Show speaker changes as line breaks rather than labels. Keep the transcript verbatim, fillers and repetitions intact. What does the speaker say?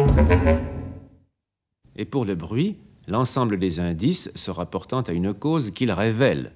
Et pour le bruit, l'ensemble des indices se rapportant à une cause qu'il révèle.